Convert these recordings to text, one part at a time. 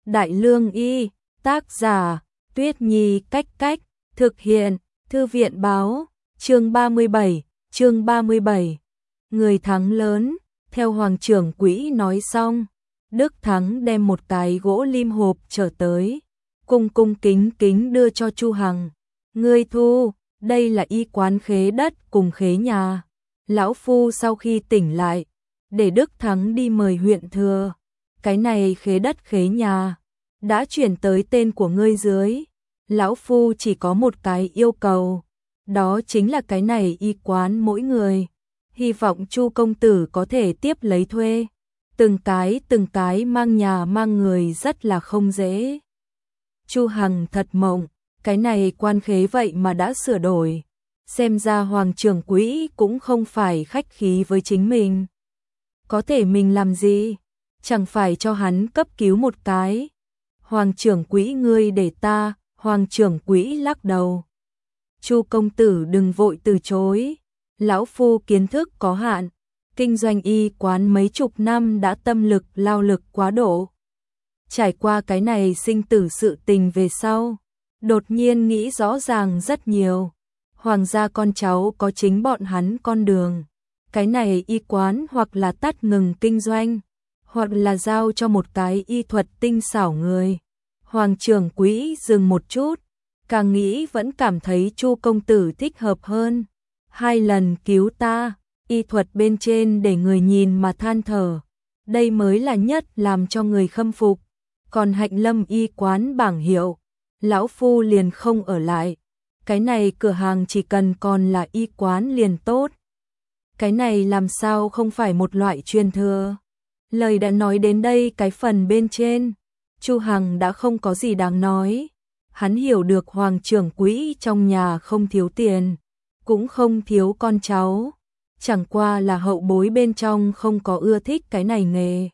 Đại Lương Y, tác giả, Tuyết Nhi Cách Cách, thực hiện, Thư viện Báo, chương 37. Người thắng lớn, theo Hoàng trưởng quỹ nói xong, Đức Thắng đem một cái gỗ lim hộp trở tới, cung kính kính đưa cho Chu Hằng. Ngươi thu, đây là y quán khế đất cùng khế nhà. Lão phu sau khi tỉnh lại, để Đức Thắng đi mời huyện thừa. Cái này khế đất khế nhà đã chuyển tới tên của ngươi dưới. Lão phu chỉ có một cái yêu cầu, đó chính là cái này y quán mỗi người. Hy vọng Chu công tử có thể tiếp lấy thuê. Từng cái mang nhà mang người rất là không dễ. Chu Hằng thật mộng, cái này quan khế vậy mà đã sửa đổi. Xem ra Hoàng trưởng quỹ cũng không phải khách khí với chính mình. Có thể mình làm gì? Chẳng phải cho hắn cấp cứu một cái. Hoàng trưởng quỹ ngươi để ta. Hoàng trưởng quỹ lắc đầu. Chu công tử đừng vội từ chối. Lão phu kiến thức có hạn. Kinh doanh y quán mấy chục năm đã tâm lực lao lực quá độ. Trải qua cái này sinh tử sự tình về sau, đột nhiên nghĩ rõ ràng rất nhiều. Hoàng gia con cháu có chính bọn hắn con đường. Cái này y quán hoặc là tắt ngừng kinh doanh, hoặc là giao cho một cái y thuật tinh xảo người. Hoàng trưởng quỹ dừng một chút, càng nghĩ vẫn cảm thấy Chu công tử thích hợp hơn. 2 lần cứu ta, y thuật bên trên để người nhìn mà than thở. Đây mới là nhất làm cho người khâm phục. Còn Hạnh Lâm y quán bảng hiệu, lão phu liền không ở lại. Cái này cửa hàng chỉ cần còn là y quán liền tốt. Cái này làm sao không phải một loại truyền thừa. Lời đã nói đến đây cái phần bên trên, Chu Hằng đã không có gì đáng nói. Hắn hiểu được Hoàng trưởng quỹ trong nhà không thiếu tiền, cũng không thiếu con cháu. Chẳng qua là hậu bối bên trong không có ưa thích cái này nghề.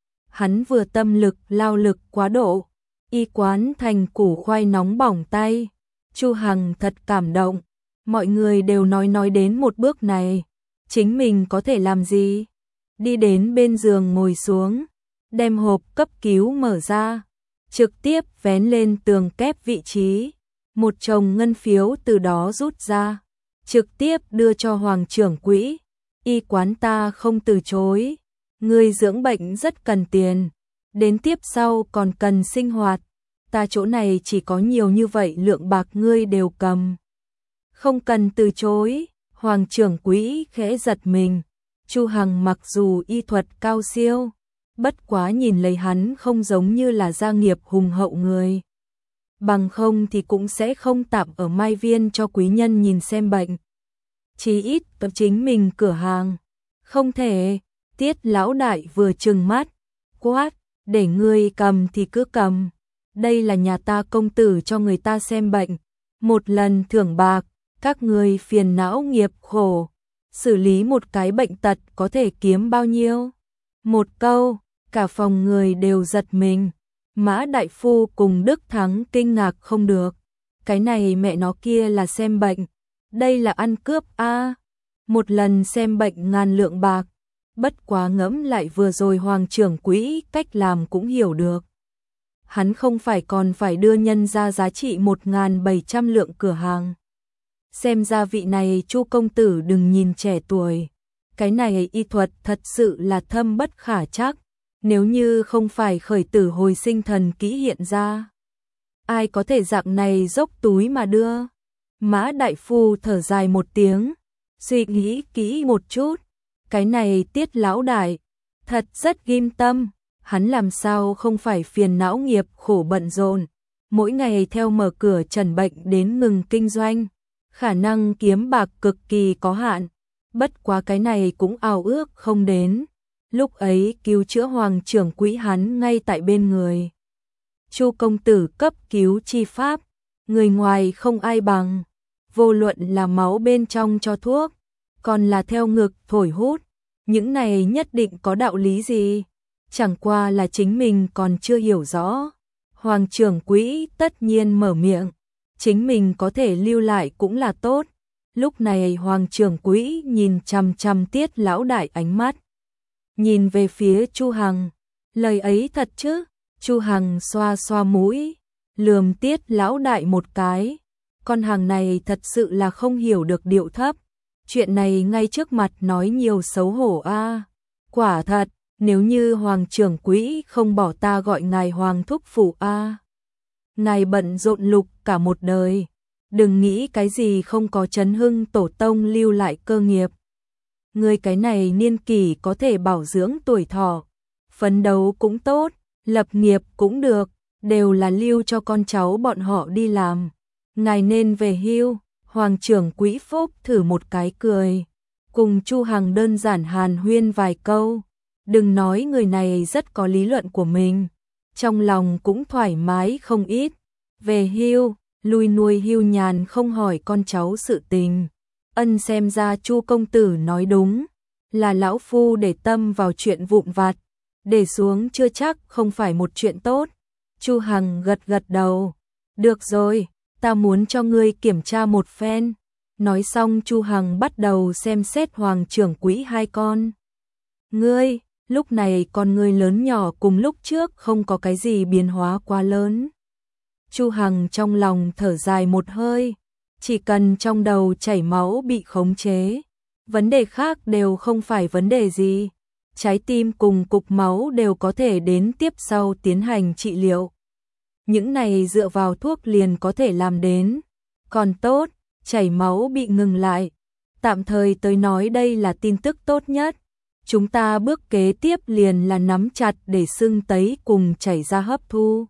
Hắn vừa tâm lực lao lực quá độ, y quán thành củ khoai nóng bỏng tay. Chu Hằng thật cảm động. Mọi người đều nói đến một bước này, chính mình có thể làm gì? Đi đến bên giường ngồi xuống, đem hộp cấp cứu mở ra, trực tiếp vén lên tường kép vị trí, một chồng ngân phiếu từ đó rút ra, trực tiếp đưa cho Hoàng trưởng quỹ. Y quán ta không từ chối, ngươi dưỡng bệnh rất cần tiền, đến tiếp sau còn cần sinh hoạt, ta chỗ này chỉ có nhiều như vậy lượng bạc ngươi đều cầm. Không cần từ chối. Hoàng trưởng quỹ khẽ giật mình. Chu Hằng mặc dù y thuật cao siêu, bất quá nhìn lấy hắn không giống như là gia nghiệp hùng hậu người. Bằng không thì cũng sẽ không tạm ở Mai Viên cho quý nhân nhìn xem bệnh. Chí ít tập chính mình cửa hàng. Không thể. Tiết lão đại vừa trừng mắt, quát, để ngươi cầm thì cứ cầm. Đây là nhà ta công tử cho người ta xem bệnh. Một lần thưởng bạc, các ngươi phiền não nghiệp khổ. Xử lý một cái bệnh tật có thể kiếm bao nhiêu? Một câu, cả phòng người đều giật mình. Mã đại phu cùng Đức Thắng kinh ngạc không được. Cái này mẹ nó kia là xem bệnh. Đây là ăn cướp a. Một lần xem bệnh ngàn lượng bạc. Bất quá ngẫm lại vừa rồi Hoàng trưởng quỹ cách làm cũng hiểu được. Hắn không phải còn phải đưa nhân ra giá trị 1.700 lượng cửa hàng. Xem ra vị này Chu công tử đừng nhìn trẻ tuổi. Cái này y thuật thật sự là thâm bất khả trắc. Nếu như không phải khởi tử hồi sinh thần kỹ hiện ra, ai có thể dạng này dốc túi mà đưa? Mã đại phu thở dài một tiếng, suy nghĩ kỹ một chút. Cái này Tiết lão đại thật rất ghim tâm. Hắn làm sao không phải phiền não nghiệp khổ bận rộn, mỗi ngày theo mở cửa trần bệnh đến ngừng kinh doanh. Khả năng kiếm bạc cực kỳ có hạn, bất quá cái này cũng ao ước không đến. Lúc ấy cứu chữa Hoàng trưởng quỹ hắn ngay tại bên người. Chu công tử cấp cứu chi pháp, người ngoài không ai bằng. Vô luận là máu bên trong cho thuốc, còn là theo ngực thổi hút, những này nhất định có đạo lý gì? Chẳng qua là chính mình còn chưa hiểu rõ. Hoàng trưởng quỹ tất nhiên mở miệng, chính mình có thể lưu lại cũng là tốt. Lúc này Hoàng trưởng quỹ nhìn chằm chằm Tiết lão đại ánh mắt, nhìn về phía Chu Hằng. Lời ấy thật chứ? Chu Hằng xoa xoa mũi, lườm Tiết lão đại một cái. Con hàng này thật sự là không hiểu được điệu thấp. Chuyện này ngay trước mặt nói nhiều xấu hổ a. Quả thật, nếu như Hoàng trưởng quỹ không bỏ ta gọi ngài Hoàng thúc phụ a. Ngài bận rộn lục cả một đời. Đừng nghĩ cái gì không có chấn hưng tổ tông lưu lại cơ nghiệp. Người cái này niên kỷ có thể bảo dưỡng tuổi thọ, phấn đấu cũng tốt, lập nghiệp cũng được, đều là lưu cho con cháu bọn họ đi làm. Ngài nên về hưu. Hoàng trưởng quỹ Phúc thử một cái cười, cùng Chu Hằng đơn giản hàn huyên vài câu. Đừng nói người này rất có lý luận của mình, trong lòng cũng thoải mái không ít. Về hưu, lui nuôi hưu nhàn không hỏi con cháu sự tình. Ân, xem ra Chu công tử nói đúng, là lão phu để tâm vào chuyện vụn vặt, để xuống chưa chắc không phải một chuyện tốt. Chu Hằng gật gật đầu. Được rồi, ta muốn cho ngươi kiểm tra một phen. Nói xong Chu Hằng bắt đầu xem xét Hoàng trưởng quỹ hai con. Ngươi, lúc này con ngươi lớn nhỏ cùng lúc trước không có cái gì biến hóa quá lớn. Chu Hằng trong lòng thở dài một hơi, chỉ cần trong đầu chảy máu bị khống chế, vấn đề khác đều không phải vấn đề gì. Trái tim cùng cục máu đều có thể đến tiếp sau tiến hành trị liệu. Những này dựa vào thuốc liền có thể làm đến. Còn tốt, chảy máu bị ngừng lại. Tạm thời tới nói đây là tin tức tốt nhất. Chúng ta bước kế tiếp liền là nắm chặt để sưng tấy cùng chảy ra hấp thu.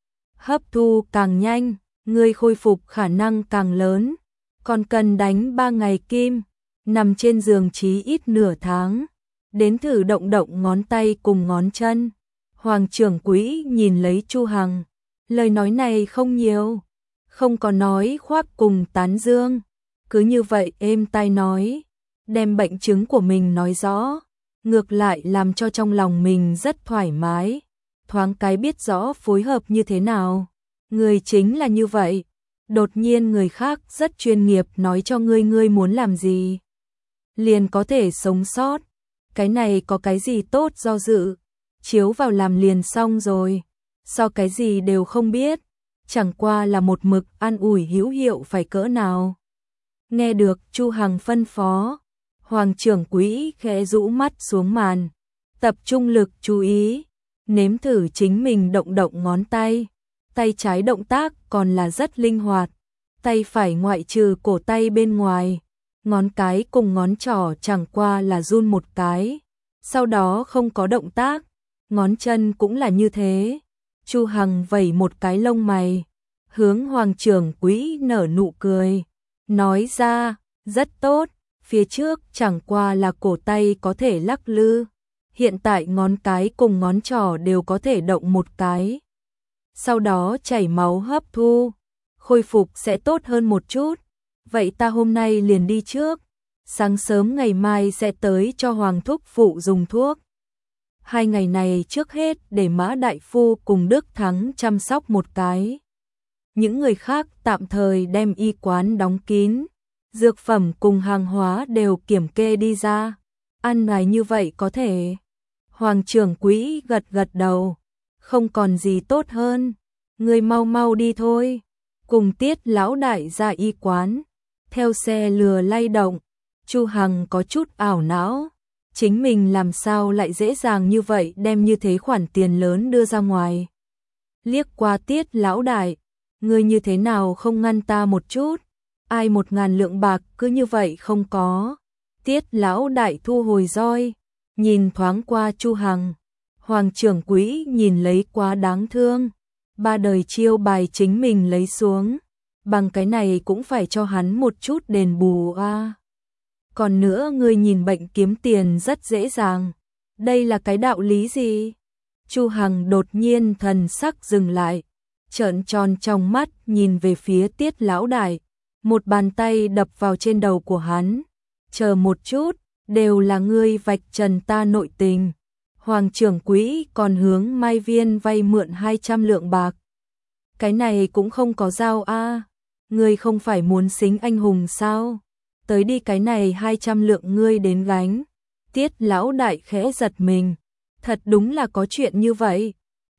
Hấp thu càng nhanh, người khôi phục khả năng càng lớn. Còn cần đánh 3 ngày kim, nằm trên giường chí ít nửa tháng. Đến thử động động ngón tay cùng ngón chân. Hoàng trưởng quỹ nhìn lấy Chu Hằng. Lời nói này không nhiều, không có nói khoác cùng tán dương. Cứ như vậy êm tai nói, đem bệnh chứng của mình nói rõ. Ngược lại làm cho trong lòng mình rất thoải mái. Thoáng cái biết rõ phối hợp như thế nào. Người chính là như vậy. Đột nhiên người khác rất chuyên nghiệp nói cho ngươi muốn làm gì, liền có thể sống sót. Cái này có cái gì tốt do dự, chiếu vào làm liền xong rồi. So cái gì đều không biết, chẳng qua là một mực an ủi hữu hiệu phải cỡ nào. Nghe được Chu Hằng phân phó, Hoàng trưởng quỹ khẽ rũ mắt xuống màn, tập trung lực chú ý, nếm thử chính mình động động ngón tay. Tay trái động tác còn là rất linh hoạt, tay phải ngoại trừ cổ tay bên ngoài, ngón cái cùng ngón trỏ chẳng qua là run một cái, sau đó không có động tác. Ngón chân cũng là như thế. Chu Hằng vẩy một cái lông mày, hướng Hoàng trưởng quỹ nở nụ cười, nói ra, rất tốt, phía trước chẳng qua là cổ tay có thể lắc lư, hiện tại ngón cái cùng ngón trỏ đều có thể động một cái. Sau đó chảy máu hấp thu, khôi phục sẽ tốt hơn một chút. Vậy ta hôm nay liền đi trước, sáng sớm ngày mai sẽ tới cho Hoàng thúc phụ dùng thuốc. 2 ngày này trước hết để Mã đại phu cùng Đức Thắng chăm sóc một cái. Những người khác tạm thời đem y quán đóng kín, dược phẩm cùng hàng hóa đều kiểm kê đi ra. Ăn này như vậy có thể. Hoàng trưởng quỹ gật gật đầu, không còn gì tốt hơn. Người mau mau đi thôi. Cùng Tiết lão đại ra y quán, theo xe lừa lay động. Chu Hằng có chút ảo não, chính mình làm sao lại dễ dàng như vậy đem như thế khoản tiền lớn đưa ra ngoài. Liếc qua Tiết lão đại, người như thế nào không ngăn ta một chút, ai 1.000 lượng bạc cứ như vậy không có. Tiết lão đại thu hồi roi, nhìn thoáng qua Chu Hằng. Hoàng trưởng quỹ nhìn lấy quá đáng thương, 3 đời chiêu bài chính mình lấy xuống, bằng cái này cũng phải cho hắn một chút đền bù a. Còn nữa người nhìn bệnh kiếm tiền rất dễ dàng, đây là cái đạo lý gì? Chu Hằng đột nhiên thần sắc dừng lại, trợn tròn trong mắt nhìn về phía Tiết lão đại, một bàn tay đập vào trên đầu của hắn. Chờ một chút, đều là ngươi vạch trần ta nội tình. Hoàng trưởng quỹ còn hướng Mai Viên vay mượn 200 lượng bạc. Cái này cũng không có giao a. Ngươi không phải muốn xính anh hùng sao? Tới đi, cái này 200 lượng ngươi đến gánh. Tiết lão đại khẽ giật mình, thật đúng là có chuyện như vậy.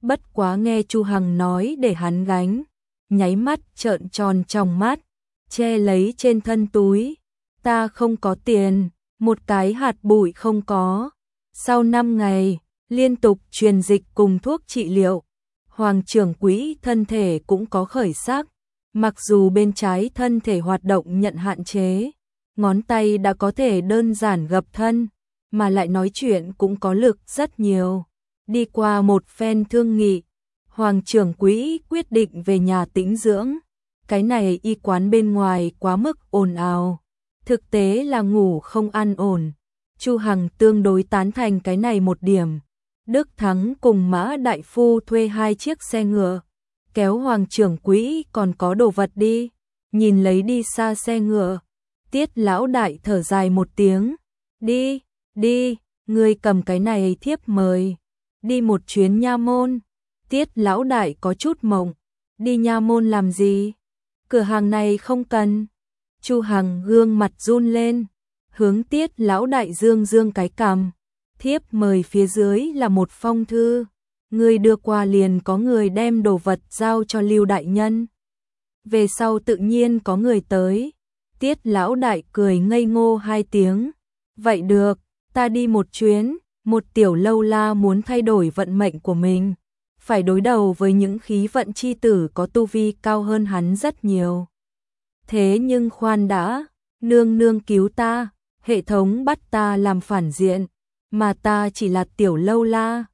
bất quá nghe Chu Hằng nói để hắn gánh, nháy mắt trợn tròn tròng mắt, che lấy trên thân túi. Ta không có tiền, một cái hạt bụi không có. Sau 5 ngày, liên tục truyền dịch cùng thuốc trị liệu, Hoàng trưởng quỹ thân thể cũng có khởi sắc. Mặc dù bên trái thân thể hoạt động nhận hạn chế, ngón tay đã có thể đơn giản gập thân, mà lại nói chuyện cũng có lực rất nhiều. Đi qua một phen thương nghị, Hoàng trưởng quỹ quyết định về nhà tĩnh dưỡng. Cái này y quán bên ngoài quá mức ồn ào, thực tế là ngủ không an ổn. Chu Hằng tương đối tán thành cái này một điểm. Đức Thắng cùng Mã Đại Phu thuê 2 chiếc xe ngựa, kéo Hoàng trưởng quỹ còn có đồ vật đi. Nhìn lấy đi xa xe ngựa, Tiết lão đại thở dài một tiếng. Đi, đi, ngươi cầm cái này thiếp mời. Đi một chuyến nha môn. Tiết lão đại có chút mộng. Đi nha môn làm gì? Cửa hàng này không cần. Chu Hằng gương mặt run lên, hướng Tiết lão đại dương dương cái cằm. Thiếp mời phía dưới là một phong thư, người đưa qua liền có người đem đồ vật giao cho Lưu đại nhân. Về sau tự nhiên có người tới. Tiết lão đại cười ngây ngô 2 tiếng. Vậy được, ta đi một chuyến. Một tiểu lâu la muốn thay đổi vận mệnh của mình, phải đối đầu với những khí vận chi tử có tu vi cao hơn hắn rất nhiều. Thế nhưng khoan đã, nương nương cứu ta, hệ thống bắt ta làm phản diện, mà ta chỉ là tiểu lâu la,